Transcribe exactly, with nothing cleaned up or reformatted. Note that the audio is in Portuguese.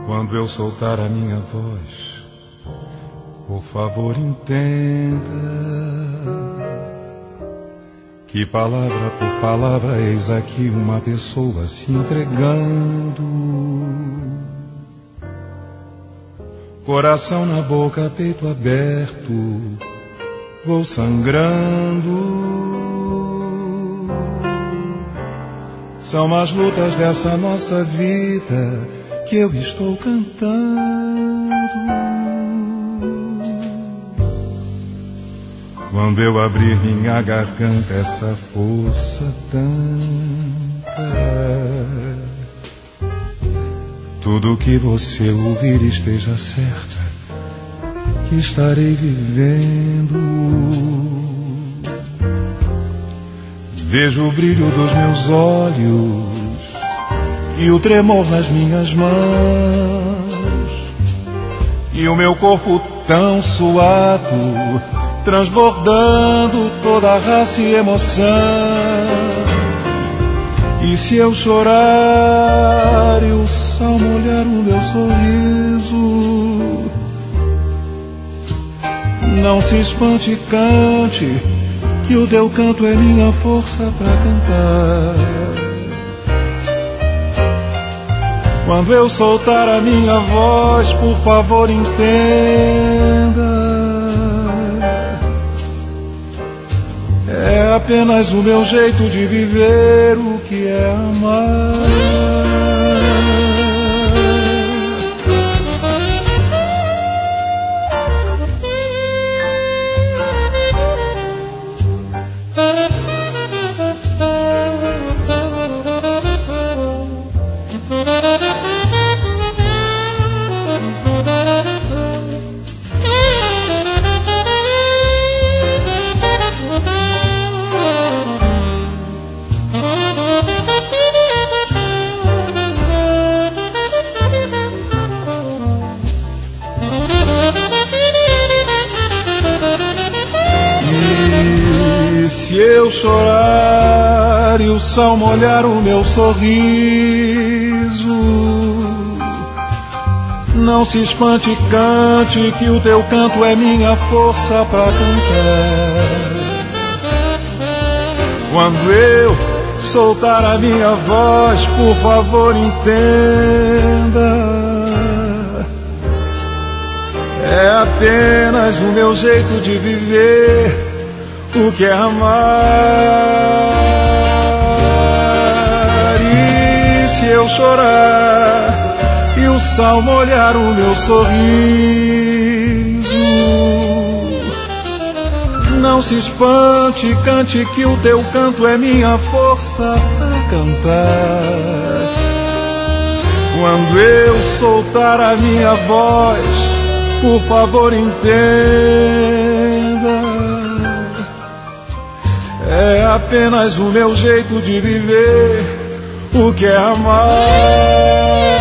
Quando eu soltar a minha voz, por favor entenda que palavra por palavra eis aqui uma pessoa se entregando, coração na boca, peito aberto, vou sangrando. São as lutas dessa nossa vida que eu estou cantando. Quando eu abrir minha garganta, essa força tanta, tudo que você ouvir esteja certa que estarei vivendo. Vejo o brilho dos meus olhos e o tremor nas minhas mãos, e o meu corpo tão suado, transbordando toda a raça e emoção. E se eu chorar e o sol molhar o meu sorriso, não se espante e cante, que o teu canto é minha força pra cantar. Quando eu soltar a minha voz, por favor entenda, é apenas o meu jeito de viver o que é amar. Se eu chorar e o sol molhar o meu sorriso, não se espante e cante, que o teu canto é minha força pra cantar. Quando eu soltar a minha voz, por favor entenda, é apenas o meu jeito de viver o que é amar. E se eu chorar e o sol molhar o meu sorriso, não se espante, cante, que o teu canto é minha força para cantar. Quando eu soltar a minha voz, por favor entenda, é apenas o meu jeito de viver o que é amar.